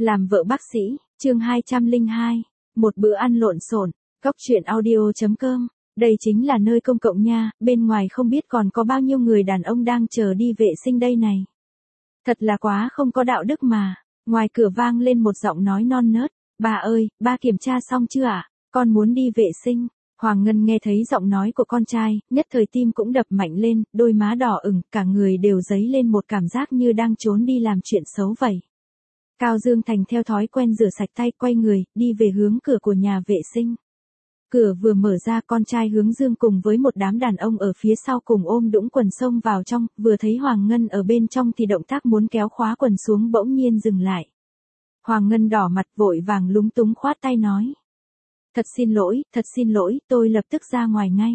Làm vợ bác sĩ, chương 202. Một bữa ăn lộn xộn. Góc truyện audio.com. Đây chính là nơi công cộng nha, bên ngoài không biết còn có bao nhiêu người đàn ông đang chờ đi vệ sinh đây này. Thật là quá không có đạo đức mà. Ngoài cửa vang lên một giọng nói non nớt. Bà ơi, ba kiểm tra xong chưa ạ? Con muốn đi vệ sinh. Hoàng Ngân nghe thấy giọng nói của con trai, nhất thời tim cũng đập mạnh lên, đôi má đỏ ửng, cả người đều dấy lên một cảm giác như đang trốn đi làm chuyện xấu vậy. Cao Dương Thành theo thói quen rửa sạch tay, quay người, đi về hướng cửa của nhà vệ sinh. Cửa vừa mở ra, con trai Hướng Dương cùng với một đám đàn ông ở phía sau cùng ôm đũng quần xông vào trong, vừa thấy Hoàng Ngân ở bên trong thì động tác muốn kéo khóa quần xuống bỗng nhiên dừng lại. Hoàng Ngân đỏ mặt vội vàng lúng túng khoát tay nói. Thật xin lỗi, tôi lập tức ra ngoài ngay.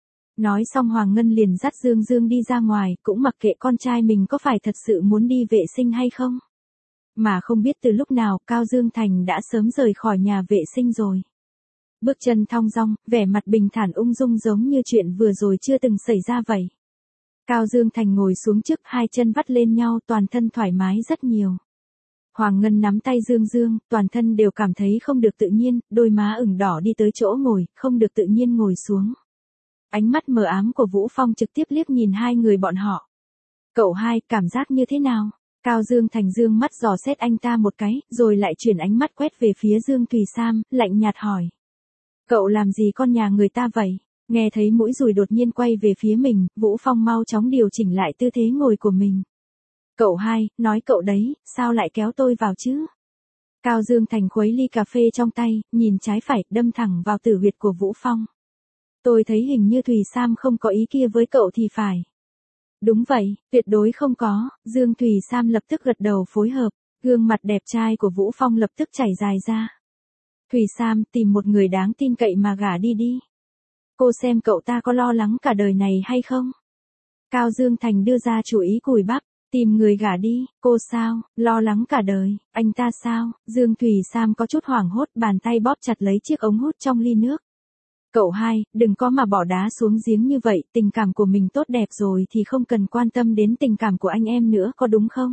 Nói xong Hoàng Ngân liền dắt Dương Dương đi ra ngoài, cũng mặc kệ con trai mình có phải thật sự muốn đi vệ sinh hay không. Mà không biết từ lúc nào Cao Dương Thành đã sớm rời khỏi nhà vệ sinh rồi. Bước chân thong dong, vẻ mặt bình thản ung dung giống như chuyện vừa rồi chưa từng xảy ra vậy. Cao Dương Thành ngồi xuống trước, hai chân vắt lên nhau, toàn thân thoải mái rất nhiều. Hoàng Ngân nắm tay Dương Dương, toàn thân đều cảm thấy không được tự nhiên, đôi má ửng đỏ đi tới chỗ ngồi, không được tự nhiên ngồi xuống. Ánh mắt mờ ám của Vũ Phong trực tiếp liếc nhìn hai người bọn họ. Cậu hai, cảm giác như thế nào? Cao Dương Thành dương mắt dò xét anh ta một cái, rồi lại chuyển ánh mắt quét về phía Dương Thùy Sam, lạnh nhạt hỏi. Cậu làm gì con nhà người ta vậy? Nghe thấy mũi dùi đột nhiên quay về phía mình, Vũ Phong mau chóng điều chỉnh lại tư thế ngồi của mình. Cậu hai, nói cậu đấy, sao lại kéo tôi vào chứ? Cao Dương Thành khuấy ly cà phê trong tay, nhìn trái phải, đâm thẳng vào tử huyệt của Vũ Phong. Tôi thấy hình như Thùy Sam không có ý kia với cậu thì phải. Đúng vậy, tuyệt đối không có, Dương Thùy Sam lập tức gật đầu phối hợp, gương mặt đẹp trai của Vũ Phong lập tức chảy dài ra. Thùy Sam, tìm một người đáng tin cậy mà gả đi đi. Cô xem cậu ta có lo lắng cả đời này hay không? Cao Dương Thành đưa ra chủ ý cùi bắp, tìm người gả đi, cô sao, lo lắng cả đời, anh ta sao? Dương Thùy Sam có chút hoảng hốt, bàn tay bóp chặt lấy chiếc ống hút trong ly nước. Cậu hai, đừng có mà bỏ đá xuống giếng như vậy, tình cảm của mình tốt đẹp rồi thì không cần quan tâm đến tình cảm của anh em nữa, có đúng không?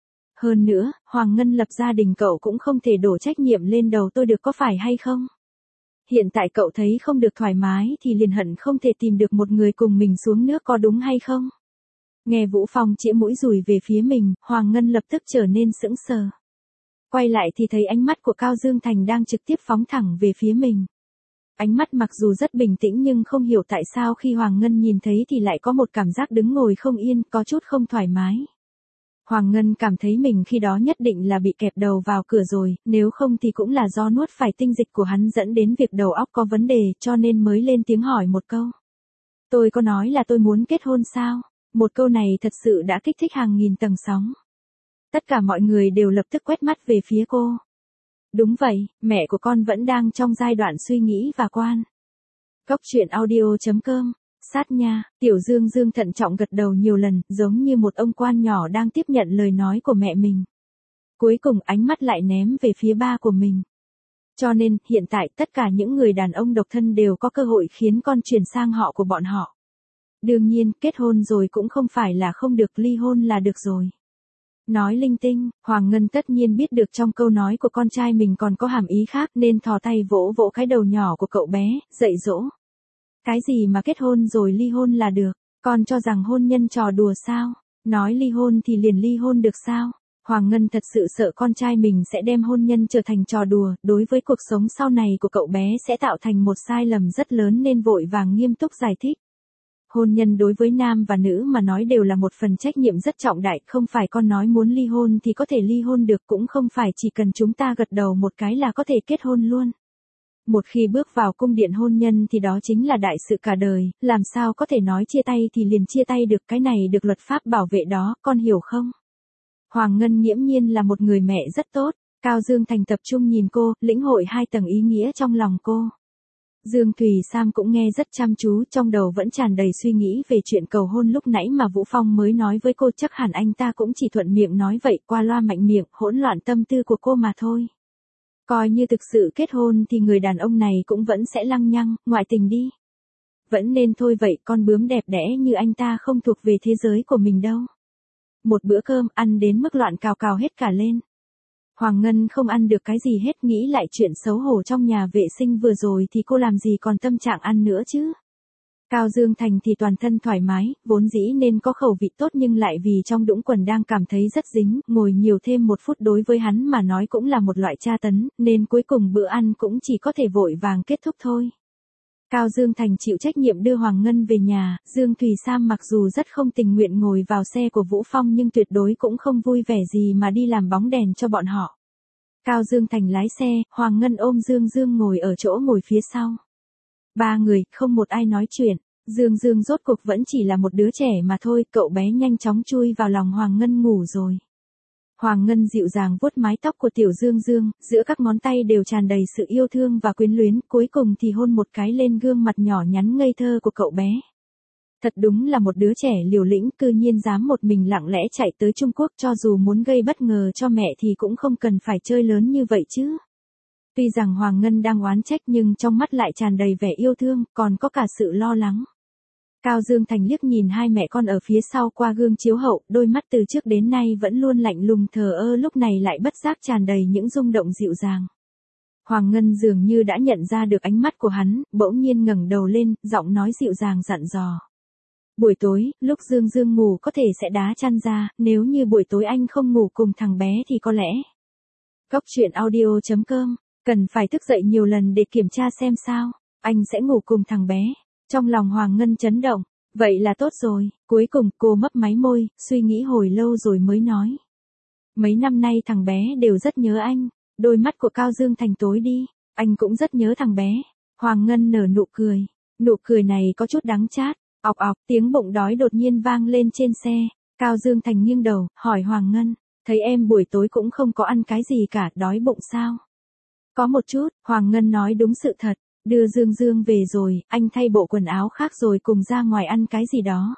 Hơn nữa, Hoàng Ngân lập gia đình cậu cũng không thể đổ trách nhiệm lên đầu tôi được có phải hay không? Hiện tại cậu thấy không được thoải mái thì liền hận không thể tìm được một người cùng mình xuống nước có đúng hay không? Nghe Vũ Phong chĩa mũi dùi về phía mình, Hoàng Ngân lập tức trở nên sững sờ. Quay lại thì thấy ánh mắt của Cao Dương Thành đang trực tiếp phóng thẳng về phía mình. Ánh mắt mặc dù rất bình tĩnh nhưng không hiểu tại sao khi Hoàng Ngân nhìn thấy thì lại có một cảm giác đứng ngồi không yên, có chút không thoải mái. Hoàng Ngân cảm thấy mình khi đó nhất định là bị kẹp đầu vào cửa rồi, nếu không thì cũng là do nuốt phải tinh dịch của hắn dẫn đến việc đầu óc có vấn đề, cho nên mới lên tiếng hỏi một câu. Tôi có nói là tôi muốn kết hôn sao? Một câu này thật sự đã kích thích hàng nghìn tầng sóng. Tất cả mọi người đều lập tức quét mắt về phía cô. Đúng vậy, mẹ của con vẫn đang trong giai đoạn suy nghĩ và quan. Góc truyện audio.com. Sát nha, Tiểu Dương Dương thận trọng gật đầu nhiều lần, giống như một ông quan nhỏ đang tiếp nhận lời nói của mẹ mình. Cuối cùng ánh mắt lại ném về phía ba của mình. Cho nên, hiện tại tất cả những người đàn ông độc thân đều có cơ hội khiến con chuyển sang họ của bọn họ. Đương nhiên, kết hôn rồi cũng không phải là không được, ly hôn là được rồi. Nói linh tinh, Hoàng Ngân tất nhiên biết được trong câu nói của con trai mình còn có hàm ý khác nên thò tay vỗ vỗ cái đầu nhỏ của cậu bé, dạy dỗ. Cái gì mà kết hôn rồi ly hôn là được, con cho rằng hôn nhân trò đùa sao? Nói ly hôn thì liền ly hôn được sao? Hoàng Ngân thật sự sợ con trai mình sẽ đem hôn nhân trở thành trò đùa, đối với cuộc sống sau này của cậu bé sẽ tạo thành một sai lầm rất lớn nên vội vàng nghiêm túc giải thích. Hôn nhân đối với nam và nữ mà nói đều là một phần trách nhiệm rất trọng đại, không phải con nói muốn ly hôn thì có thể ly hôn được, cũng không phải chỉ cần chúng ta gật đầu một cái là có thể kết hôn luôn. Một khi bước vào cung điện hôn nhân thì đó chính là đại sự cả đời, làm sao có thể nói chia tay thì liền chia tay được, cái này được luật pháp bảo vệ đó, con hiểu không? Hoàng Ngân nghiễm nhiên là một người mẹ rất tốt, Cao Dương Thành tập trung nhìn cô, lĩnh hội hai tầng ý nghĩa trong lòng cô. Dương Thùy Sam cũng nghe rất chăm chú, trong đầu vẫn tràn đầy suy nghĩ về chuyện cầu hôn lúc nãy mà Vũ Phong mới nói với cô, chắc hẳn anh ta cũng chỉ thuận miệng nói vậy, qua loa mạnh miệng, hỗn loạn tâm tư của cô mà thôi. Coi như thực sự kết hôn thì người đàn ông này cũng vẫn sẽ lăng nhăng, ngoại tình đi. Vẫn nên thôi vậy, con bướm đẹp đẽ như anh ta không thuộc về thế giới của mình đâu. Một bữa cơm ăn đến mức loạn cào cào hết cả lên. Hoàng Ngân không ăn được cái gì hết, nghĩ lại chuyện xấu hổ trong nhà vệ sinh vừa rồi thì cô làm gì còn tâm trạng ăn nữa chứ. Cao Dương Thành thì toàn thân thoải mái, vốn dĩ nên có khẩu vị tốt nhưng lại vì trong đũng quần đang cảm thấy rất dính, ngồi nhiều thêm 1 phút đối với hắn mà nói cũng là một loại tra tấn, nên cuối cùng bữa ăn cũng chỉ có thể vội vàng kết thúc thôi. Cao Dương Thành chịu trách nhiệm đưa Hoàng Ngân về nhà, Dương Thùy Sam mặc dù rất không tình nguyện ngồi vào xe của Vũ Phong nhưng tuyệt đối cũng không vui vẻ gì mà đi làm bóng đèn cho bọn họ. Cao Dương Thành lái xe, Hoàng Ngân ôm Dương Dương ngồi ở chỗ ngồi phía sau. 3 người, không một ai nói chuyện. Dương Dương rốt cuộc vẫn chỉ là một đứa trẻ mà thôi, cậu bé nhanh chóng chui vào lòng Hoàng Ngân ngủ rồi. Hoàng Ngân dịu dàng vuốt mái tóc của tiểu Dương Dương, giữa các ngón tay đều tràn đầy sự yêu thương và quyến luyến, cuối cùng thì hôn một cái lên gương mặt nhỏ nhắn ngây thơ của cậu bé. Thật đúng là một đứa trẻ liều lĩnh, cư nhiên dám một mình lặng lẽ chạy tới Trung Quốc, cho dù muốn gây bất ngờ cho mẹ thì cũng không cần phải chơi lớn như vậy chứ. Tuy rằng Hoàng Ngân đang oán trách nhưng trong mắt lại tràn đầy vẻ yêu thương, còn có cả sự lo lắng. Cao Dương Thành liếc nhìn hai mẹ con ở phía sau qua gương chiếu hậu, đôi mắt từ trước đến nay vẫn luôn lạnh lùng thờ ơ lúc này lại bất giác tràn đầy những rung động dịu dàng. Hoàng Ngân dường như đã nhận ra được ánh mắt của hắn, bỗng nhiên ngẩng đầu lên, giọng nói dịu dàng dặn dò. Buổi tối, lúc Dương Dương ngủ có thể sẽ đá chăn ra, nếu như buổi tối anh không ngủ cùng thằng bé thì có lẽ. Góc truyện audio.com, cần phải thức dậy nhiều lần để kiểm tra xem sao, anh sẽ ngủ cùng thằng bé. Trong lòng Hoàng Ngân chấn động, vậy là tốt rồi, cuối cùng cô mấp máy môi, suy nghĩ hồi lâu rồi mới nói. Mấy năm nay thằng bé đều rất nhớ anh, đôi mắt của Cao Dương Thành tối đi, anh cũng rất nhớ thằng bé. Hoàng Ngân nở nụ cười này có chút đắng chát, ọc ọc, tiếng bụng đói đột nhiên vang lên trên xe, Cao Dương Thành nghiêng đầu, hỏi Hoàng Ngân, thấy em buổi tối cũng không có ăn cái gì cả, đói bụng sao? Có một chút, Hoàng Ngân nói đúng sự thật. Đưa Dương Dương về rồi, anh thay bộ quần áo khác rồi cùng ra ngoài ăn cái gì đó.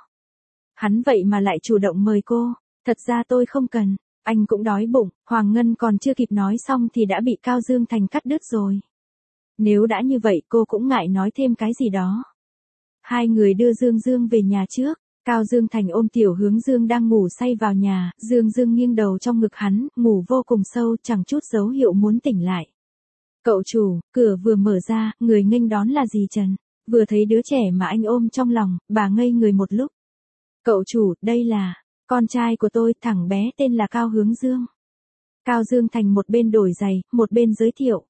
Hắn vậy mà lại chủ động mời cô, thật ra tôi không cần, anh cũng đói bụng, Hoàng Ngân còn chưa kịp nói xong thì đã bị Cao Dương Thành cắt đứt rồi. Nếu đã như vậy cô cũng ngại nói thêm cái gì đó. Hai người đưa Dương Dương về nhà trước, Cao Dương Thành ôm Tiểu Hướng Dương đang ngủ say vào nhà, Dương Dương nghiêng đầu trong ngực hắn, ngủ vô cùng sâu, chẳng chút dấu hiệu muốn tỉnh lại. Cậu chủ, cửa vừa mở ra, người nghênh đón là dì Trần. Vừa thấy đứa trẻ mà anh ôm trong lòng, bà ngây người một lúc. Cậu chủ, đây là con trai của tôi, thằng bé tên là Cao Hướng Dương. Cao Dương Thành một bên đổi giày, một bên giới thiệu.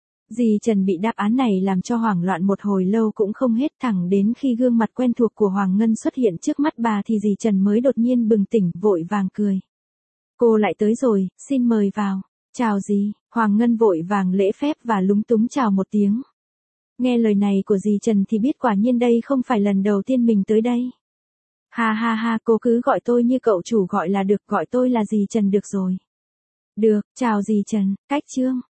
Dì Trần bị đáp án này làm cho hoảng loạn một hồi lâu cũng không hết, thẳng đến khi gương mặt quen thuộc của Hoàng Ngân xuất hiện trước mắt bà thì dì Trần mới đột nhiên bừng tỉnh, vội vàng cười. Cô lại tới rồi, xin mời vào. Chào dì, Hoàng Ngân vội vàng lễ phép và lúng túng chào một tiếng. Nghe lời này của dì Trần thì biết quả nhiên đây không phải lần đầu tiên mình tới đây. Ha ha ha, cô cứ gọi tôi như cậu chủ gọi là được, gọi tôi là dì Trần được rồi. Được, chào dì Trần, cách Trương.